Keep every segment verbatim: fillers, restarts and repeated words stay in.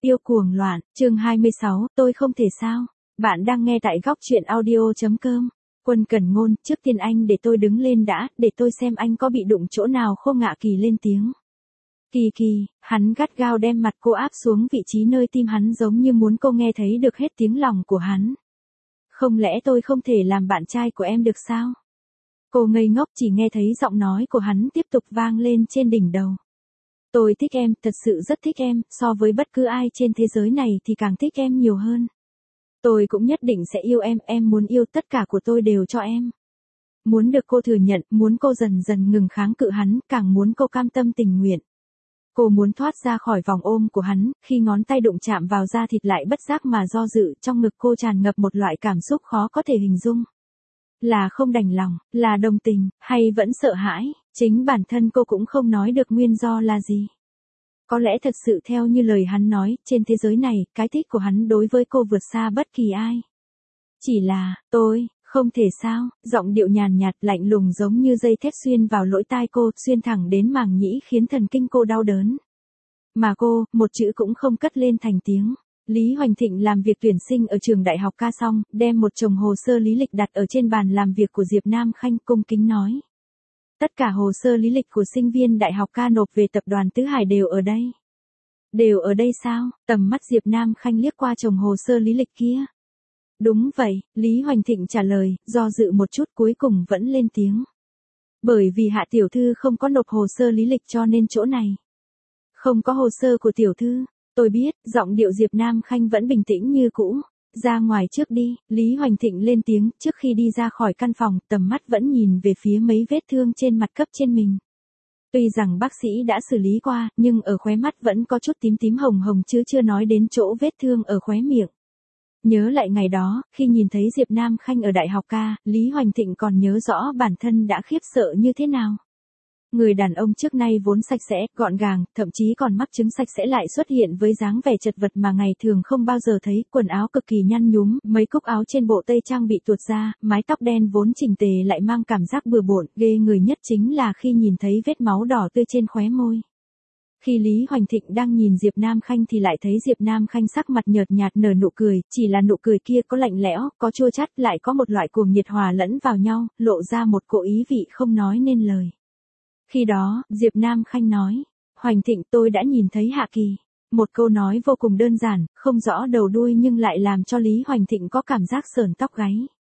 yêu cuồng loạn, chương hai mươi sáu, tôi không thể sao. Bạn đang nghe tại góc truyện audio.com. Quân Cẩn Ngôn, trước tiên anh để tôi đứng lên đã, để tôi xem anh có bị đụng chỗ nào không ạ. Kỳ lên tiếng. Kỳ Kỳ, hắn gắt gao đem mặt cô áp xuống vị trí nơi tim hắn, giống như muốn cô nghe thấy được hết tiếng lòng của hắn. Không lẽ tôi không thể làm bạn trai của em được sao? Cô ngây ngốc chỉ nghe thấy giọng nói của hắn tiếp tục vang lên trên đỉnh đầu. Tôi thích em, thật sự rất thích em, so với bất cứ ai trên thế giới này thì càng thích em nhiều hơn. Tôi cũng nhất định sẽ yêu em, em muốn yêu tất cả của tôi đều cho em. Muốn được cô thừa nhận, muốn cô dần dần ngừng kháng cự hắn, càng muốn cô cam tâm tình nguyện. Cô muốn thoát ra khỏi vòng ôm của hắn, khi ngón tay đụng chạm vào da thịt lại bất giác mà do dự, trong ngực cô tràn ngập một loại cảm xúc khó có thể hình dung. Là không đành lòng, là đồng tình, hay vẫn sợ hãi, chính bản thân cô cũng không nói được nguyên do là gì. Có lẽ thật sự theo như lời hắn nói, trên thế giới này, cái thích của hắn đối với cô vượt xa bất kỳ ai. Chỉ là, tôi, không thể sao, giọng điệu nhàn nhạt lạnh lùng giống như dây thép xuyên vào lỗ tai cô, xuyên thẳng đến màng nhĩ khiến thần kinh cô đau đớn. Mà cô, một chữ cũng không cất lên thành tiếng. Lý Hoành Thịnh làm việc tuyển sinh ở trường đại học ca xong, đem một chồng hồ sơ lý lịch đặt ở trên bàn làm việc của Diệp Nam Khanh, cung kính nói. Tất cả hồ sơ lý lịch của sinh viên đại học ca nộp về tập đoàn Tứ Hải đều ở đây. Đều ở đây sao? Tầm mắt Diệp Nam Khanh liếc qua chồng hồ sơ lý lịch kia. Đúng vậy, Lý Hoành Thịnh trả lời, do dự một chút cuối cùng vẫn lên tiếng. Bởi vì Hạ tiểu thư không có nộp hồ sơ lý lịch cho nên chỗ này. Không có hồ sơ của tiểu thư. Tôi biết, giọng điệu Diệp Nam Khanh vẫn bình tĩnh như cũ. Ra ngoài trước đi, Lý Hoành Thịnh lên tiếng, trước khi đi ra khỏi căn phòng, tầm mắt vẫn nhìn về phía mấy vết thương trên mặt cấp trên mình. Tuy rằng bác sĩ đã xử lý qua, nhưng ở khóe mắt vẫn có chút tím tím hồng hồng chứ chưa nói đến chỗ vết thương ở khóe miệng. Nhớ lại ngày đó, khi nhìn thấy Diệp Nam Khanh ở đại học ca, Lý Hoành Thịnh còn nhớ rõ bản thân đã khiếp sợ như thế nào. Người đàn ông trước nay vốn sạch sẽ, gọn gàng, thậm chí còn mắc chứng sạch sẽ lại xuất hiện với dáng vẻ chật vật mà ngày thường không bao giờ thấy, quần áo cực kỳ nhăn nhúm, mấy cúc áo trên bộ tây trang bị tuột ra, mái tóc đen vốn chỉnh tề lại mang cảm giác bừa bộn, ghê người nhất chính là khi nhìn thấy vết máu đỏ tươi trên khóe môi. Khi Lý Hoành Thịnh đang nhìn Diệp Nam Khanh thì lại thấy Diệp Nam Khanh sắc mặt nhợt nhạt nở nụ cười, chỉ là nụ cười kia có lạnh lẽo, có chua chát, lại có một loại cuồng nhiệt hòa lẫn vào nhau, lộ ra một cỗ ý vị không nói nên lời. Khi đó, Diệp Nam Khanh nói, Hoành Thịnh tôi đã nhìn thấy Hạ Kỳ. Một câu nói vô cùng đơn giản, không rõ đầu đuôi nhưng lại làm cho Lý Hoành Thịnh có cảm giác sởn tóc gáy.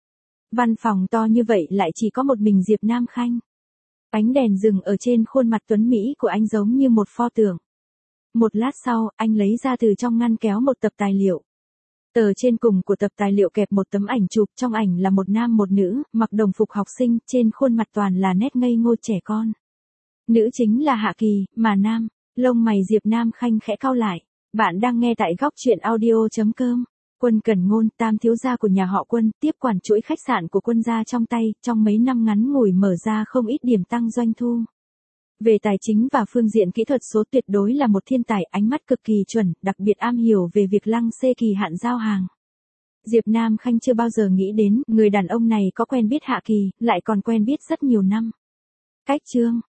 Văn phòng to như vậy lại chỉ có một mình Diệp Nam Khanh. Ánh đèn dừng ở trên khuôn mặt tuấn Mỹ của anh giống như một pho tượng. Một lát sau, anh lấy ra từ trong ngăn kéo một tập tài liệu. Tờ trên cùng của tập tài liệu kẹp một tấm ảnh chụp, trong ảnh là một nam một nữ, mặc đồng phục học sinh, trên khuôn mặt toàn là nét ngây ngô trẻ con. Nữ chính là Hạ Kỳ, mà nam, lông mày Diệp Nam Khanh khẽ cau lại. Bạn đang nghe tại góc truyện audio.com. Quân Cẩn Ngôn, tam thiếu gia của nhà họ Quân, tiếp quản chuỗi khách sạn của Quân gia trong tay, trong mấy năm ngắn ngủi mở ra không ít điểm tăng doanh thu. Về tài chính và phương diện kỹ thuật số tuyệt đối là một thiên tài, ánh mắt cực kỳ chuẩn, đặc biệt am hiểu về việc lăng xê kỳ hạn giao hàng. Diệp Nam Khanh chưa bao giờ nghĩ đến, người đàn ông này có quen biết Hạ Kỳ, lại còn quen biết rất nhiều năm. Cách chương,